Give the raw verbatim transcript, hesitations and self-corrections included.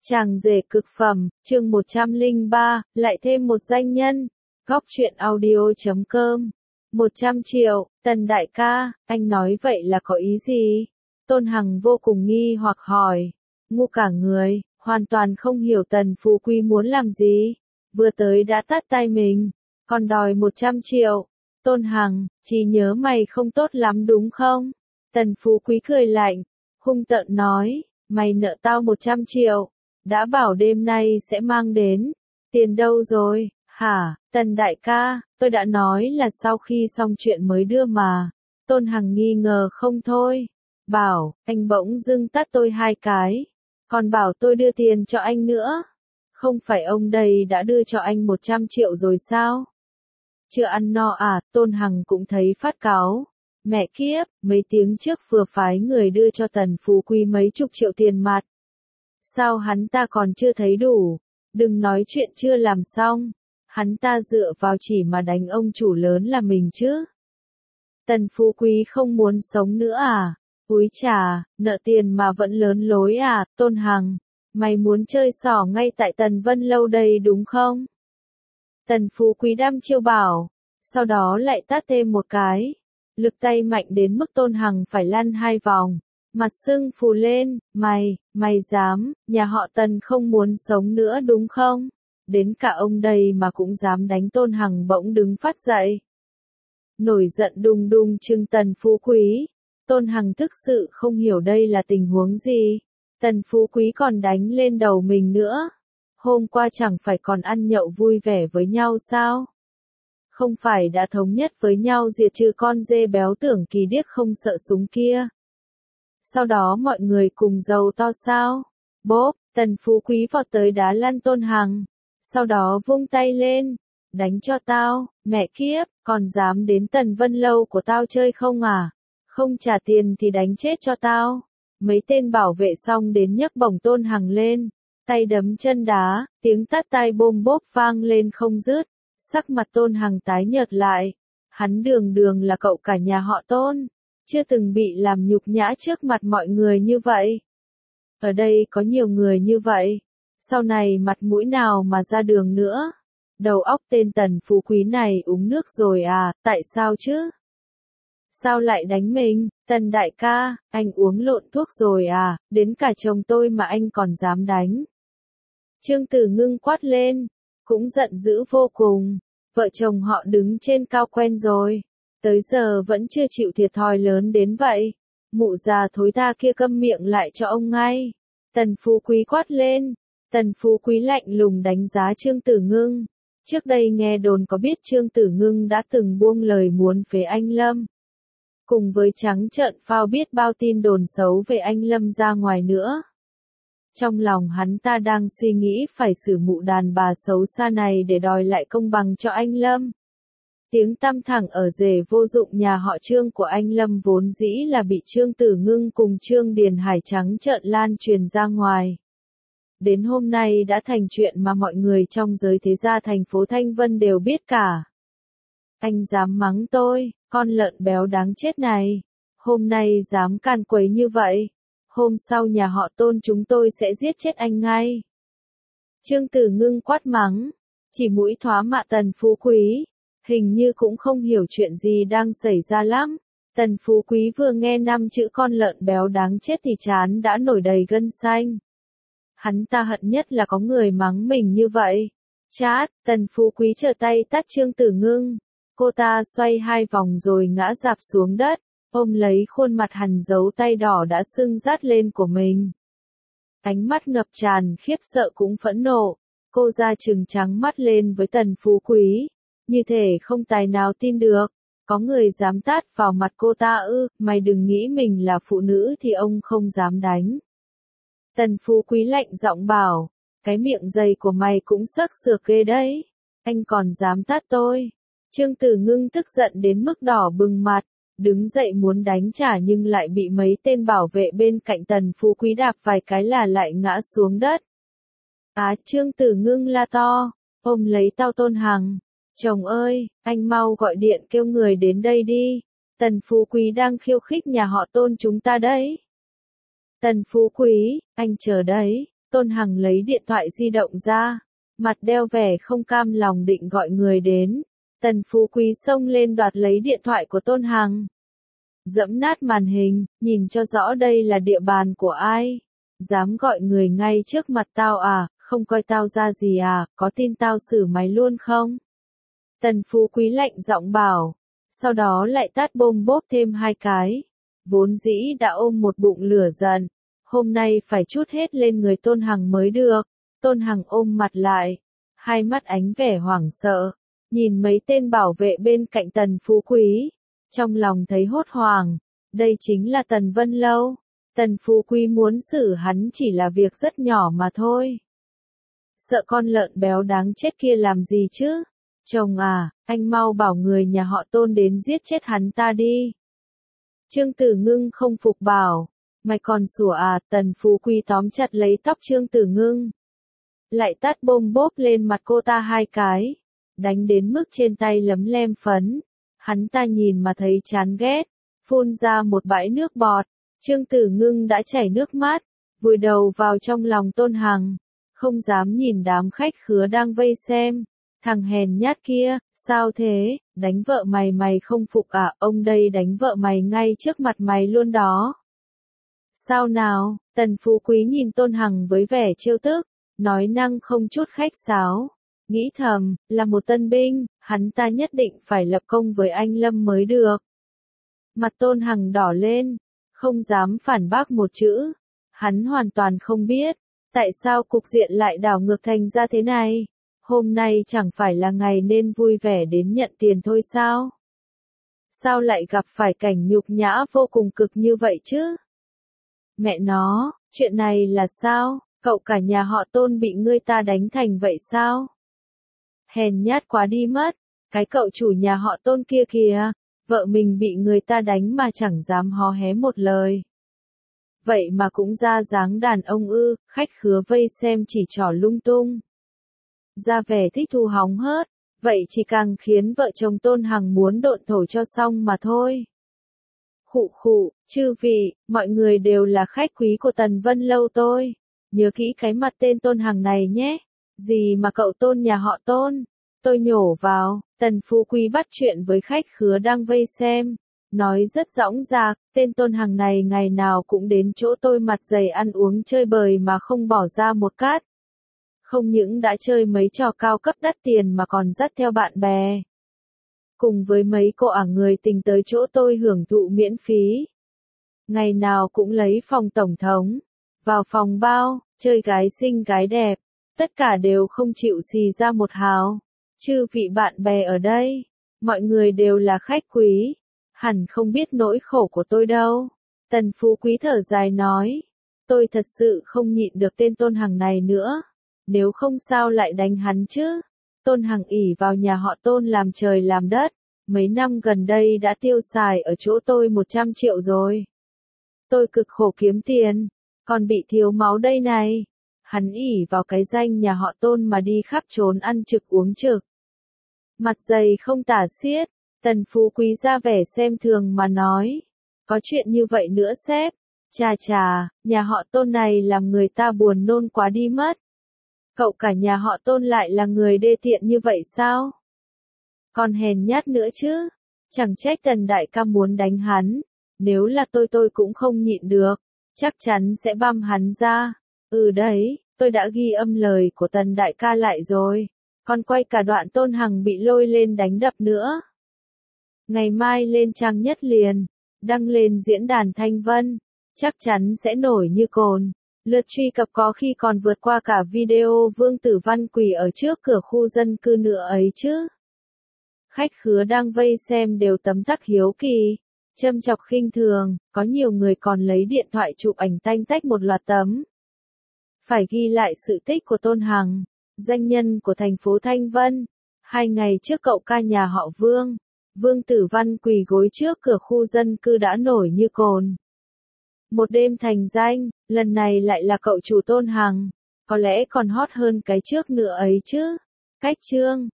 Chàng rể cực phẩm, chương một trăm lẻ ba, lại thêm một danh nhân. Góc truyện audio chấm com. một trăm triệu, Tần đại ca, anh nói vậy là có ý gì? Tôn Hằng vô cùng nghi hoặc hỏi. Ngu cả người, hoàn toàn không hiểu Tần Phú Quý muốn làm gì. Vừa tới đã tát tay mình, còn đòi một trăm triệu. Tôn Hằng, trí nhớ mày không tốt lắm đúng không? Tần Phú Quý cười lạnh, hung tợn nói, mày nợ tao một trăm triệu. Đã bảo đêm nay sẽ mang đến. Tiền đâu rồi, hả, Tần đại ca, tôi đã nói là sau khi xong chuyện mới đưa mà. Tôn Hằng nghi ngờ không thôi. Bảo, anh bỗng dưng tát tôi hai cái. Còn bảo tôi đưa tiền cho anh nữa. Không phải ông đây đã đưa cho anh một trăm triệu rồi sao? Chưa ăn no à, Tôn Hằng cũng thấy phát cáu. Mẹ kiếp, mấy tiếng trước vừa phái người đưa cho Tần Phú Quý mấy chục triệu tiền mặt. Sao hắn ta còn chưa thấy đủ? Đừng nói chuyện chưa làm xong. Hắn ta dựa vào chỉ mà đánh ông chủ lớn là mình chứ. Tần Phú Quý không muốn sống nữa à? Úi chà, nợ tiền mà vẫn lớn lối à, Tôn Hằng. Mày muốn chơi xỏ ngay tại Tần Vân Lâu đây đúng không? Tần Phú Quý đăm chiêu bảo. Sau đó lại tát thêm một cái. Lực tay mạnh đến mức Tôn Hằng phải lăn hai vòng. Mặt sưng phù lên, mày, mày dám, nhà họ Tần không muốn sống nữa đúng không? Đến cả ông đây mà cũng dám đánh. Tôn Hằng bỗng đứng phát dậy. Nổi giận đùng đùng trừng Tần Phú Quý. Tôn Hằng thực sự không hiểu đây là tình huống gì. Tần Phú Quý còn đánh lên đầu mình nữa. Hôm qua chẳng phải còn ăn nhậu vui vẻ với nhau sao? Không phải đã thống nhất với nhau diệt trừ con dê béo Tưởng Kỳ Điếc không sợ súng kia. Sau đó mọi người cùng giàu to sao? Bốp, Tần Phú Quý vọt tới đá lăn Tôn Hằng. Sau đó vung tay lên. Đánh cho tao, mẹ kiếp, còn dám đến Tần Vân Lâu của tao chơi không à? Không trả tiền thì đánh chết cho tao. Mấy tên bảo vệ xong đến nhấc bổng Tôn Hằng lên. Tay đấm chân đá, tiếng tát tay bôm bốp vang lên không dứt. Sắc mặt Tôn Hằng tái nhợt lại. Hắn đường đường là cậu cả nhà họ Tôn. Chưa từng bị làm nhục nhã trước mặt mọi người như vậy. Ở đây có nhiều người như vậy. Sau này mặt mũi nào mà ra đường nữa. Đầu óc tên Tần Phú Quý này uống nước rồi à, tại sao chứ? Sao lại đánh mình, Tần đại ca, anh uống lộn thuốc rồi à, đến cả chồng tôi mà anh còn dám đánh. Trương Tử Ngưng quát lên, cũng giận dữ vô cùng. Vợ chồng họ đứng trên cao quen rồi. Tới giờ vẫn chưa chịu thiệt thòi lớn đến vậy. Mụ già thối tha kia câm miệng lại cho ông ngay. Tần Phú Quý quát lên. Tần Phú Quý lạnh lùng đánh giá Trương Tử Ngưng. Trước đây nghe đồn có biết Trương Tử Ngưng đã từng buông lời muốn phế anh Lâm. Cùng với trắng trợn phao biết bao tin đồn xấu về anh Lâm ra ngoài nữa. Trong lòng hắn ta đang suy nghĩ phải xử mụ đàn bà xấu xa này để đòi lại công bằng cho anh Lâm. Tiếng tăm thẳng ở rể vô dụng nhà họ Trương của anh Lâm vốn dĩ là bị Trương Tử Ngưng cùng Trương Điền Hải trắng trợn lan truyền ra ngoài. Đến hôm nay đã thành chuyện mà mọi người trong giới thế gia thành phố Thanh Vân đều biết cả. Anh dám mắng tôi, con lợn béo đáng chết này. Hôm nay dám can quấy như vậy. Hôm sau nhà họ Tôn chúng tôi sẽ giết chết anh ngay. Trương Tử Ngưng quát mắng. Chỉ mũi thoá mạ Tần Phú Quý. Hình như cũng không hiểu chuyện gì đang xảy ra lắm. Tần Phú Quý vừa nghe năm chữ con lợn béo đáng chết thì trán đã nổi đầy gân xanh. Hắn ta hận nhất là có người mắng mình như vậy. Chát, Tần Phú Quý trở tay tát Trương Tử Ngưng. Cô ta xoay hai vòng rồi ngã rạp xuống đất, ôm lấy khuôn mặt hằn dấu tay đỏ đã sưng rát lên của mình. Ánh mắt ngập tràn khiếp sợ cũng phẫn nộ. Cô ra trừng trắng mắt lên với Tần Phú Quý. Như thể không tài nào tin được. Có người dám tát vào mặt cô ta ư, mày đừng nghĩ mình là phụ nữ thì ông không dám đánh. Tần Phú Quý lạnh giọng bảo, cái miệng dày của mày cũng sắc sược ghê đấy. Anh còn dám tát tôi. Trương Tử Ngưng tức giận đến mức đỏ bừng mặt, đứng dậy muốn đánh trả nhưng lại bị mấy tên bảo vệ bên cạnh Tần Phú Quý đạp vài cái là lại ngã xuống đất. Á, Trương Tử Ngưng la to, ôm lấy tao Tôn Hằng. Chồng ơi, anh mau gọi điện kêu người đến đây đi. Tần Phú Quý đang khiêu khích nhà họ Tôn chúng ta đấy. Tần Phú Quý, anh chờ đấy. Tôn Hằng lấy điện thoại di động ra, mặt đeo vẻ không cam lòng định gọi người đến. Tần Phú Quý xông lên đoạt lấy điện thoại của Tôn Hằng. Dẫm nát màn hình, nhìn cho rõ đây là địa bàn của ai. Dám gọi người ngay trước mặt tao à, không coi tao ra gì à, có tin tao xử mày luôn không? Tần Phú Quý lạnh giọng bảo, sau đó lại tát bôm bốp thêm hai cái. Vốn dĩ đã ôm một bụng lửa giận, hôm nay phải trút hết lên người Tôn Hằng mới được. Tôn Hằng ôm mặt lại, hai mắt ánh vẻ hoảng sợ, nhìn mấy tên bảo vệ bên cạnh Tần Phú Quý, trong lòng thấy hốt hoảng, đây chính là Tần Vân Lâu. Tần Phú Quý muốn xử hắn chỉ là việc rất nhỏ mà thôi. Sợ con lợn béo đáng chết kia làm gì chứ? Chồng à, anh mau bảo người nhà họ Tôn đến giết chết hắn ta đi. Trương Tử Ngưng không phục bảo, mày còn sủa à? Tần Phú Quý tóm chặt lấy tóc Trương Tử Ngưng, lại tát bôm bốp lên mặt cô ta hai cái, đánh đến mức trên tay lấm lem phấn. Hắn ta nhìn mà thấy chán ghét, phun ra một bãi nước bọt. Trương Tử Ngưng đã chảy nước mắt, vùi đầu vào trong lòng Tôn Hằng, không dám nhìn đám khách khứa đang vây xem. Thằng hèn nhát kia, sao thế, đánh vợ mày mày không phục à? Ông đây đánh vợ mày ngay trước mặt mày luôn đó. Sao nào? Tần Phú Quý nhìn Tôn Hằng với vẻ trêu tức, nói năng không chút khách sáo, nghĩ thầm, là một tân binh, hắn ta nhất định phải lập công với anh Lâm mới được. Mặt Tôn Hằng đỏ lên, không dám phản bác một chữ. Hắn hoàn toàn không biết, tại sao cục diện lại đảo ngược thành ra thế này. Hôm nay chẳng phải là ngày nên vui vẻ đến nhận tiền thôi sao? Sao lại gặp phải cảnh nhục nhã vô cùng cực như vậy chứ? Mẹ nó, chuyện này là sao? Cậu cả nhà họ Tôn bị ngươi ta đánh thành vậy sao? Hèn nhát quá đi mất, cái cậu chủ nhà họ Tôn kia kìa, vợ mình bị người ta đánh mà chẳng dám hó hé một lời. Vậy mà cũng ra dáng đàn ông ư? Khách khứa vây xem chỉ trỏ lung tung, ra vẻ thích thú hóng hớt, vậy chỉ càng khiến vợ chồng Tôn Hằng muốn độn thổ cho xong mà thôi. Khụ khụ, chư vị, mọi người đều là khách quý của Tần Vân Lâu tôi. Nhớ kỹ cái mặt tên Tôn Hằng này nhé. Gì mà cậu Tôn nhà họ Tôn? Tôi nhổ vào. Tần Phú Quý bắt chuyện với khách khứa đang vây xem, nói rất dõng dạc, tên Tôn Hằng này ngày nào cũng đến chỗ tôi mặt dày ăn uống chơi bời mà không bỏ ra một cát. Không những đã chơi mấy trò cao cấp đắt tiền mà còn dắt theo bạn bè, cùng với mấy cô ả người tình tới chỗ tôi hưởng thụ miễn phí. Ngày nào cũng lấy phòng tổng thống, vào phòng bao, chơi gái xinh gái đẹp, tất cả đều không chịu xì ra một hào. Chư vị bạn bè ở đây, mọi người đều là khách quý, hẳn không biết nỗi khổ của tôi đâu. Tần Phú Quý thở dài nói, tôi thật sự không nhịn được tên Tôn Hằng này nữa, nếu không sao lại đánh hắn chứ. Tôn Hằng ỷ vào nhà họ Tôn làm trời làm đất, mấy năm gần đây đã tiêu xài ở chỗ tôi một trăm triệu rồi. Tôi cực khổ kiếm tiền, còn bị thiếu máu đây này. Hắn ỷ vào cái danh nhà họ Tôn mà đi khắp trốn ăn trực uống trực. Mặt dày không tả xiết, Tần Phú Quý ra vẻ xem thường mà nói, có chuyện như vậy nữa sếp. Chà chà, nhà họ Tôn này làm người ta buồn nôn quá đi mất. Cậu cả nhà họ Tôn lại là người đê tiện như vậy sao? Còn hèn nhát nữa chứ. Chẳng trách Tần đại ca muốn đánh hắn. Nếu là tôi tôi cũng không nhịn được, chắc chắn sẽ băm hắn ra. Ừ đấy, tôi đã ghi âm lời của Tần đại ca lại rồi. Còn quay cả đoạn Tôn Hằng bị lôi lên đánh đập nữa. Ngày mai lên trang nhất liền, đăng lên diễn đàn Thanh Vân, chắc chắn sẽ nổi như cồn. Lượt truy cập có khi còn vượt qua cả video Vương Tử Văn quỳ ở trước cửa khu dân cư nữa ấy chứ. Khách khứa đang vây xem đều tấm tắc hiếu kỳ, châm chọc khinh thường, có nhiều người còn lấy điện thoại chụp ảnh tanh tách một loạt tấm. Phải ghi lại sự tích của Tôn Hằng, danh nhân của thành phố Thanh Vân. Hai ngày trước cậu ca nhà họ Vương, Vương Tử Văn quỳ gối trước cửa khu dân cư đã nổi như cồn. Một đêm thành danh, lần này lại là cậu chủ Tôn Hằng, có lẽ còn hot hơn cái trước nữa ấy chứ. Cách chương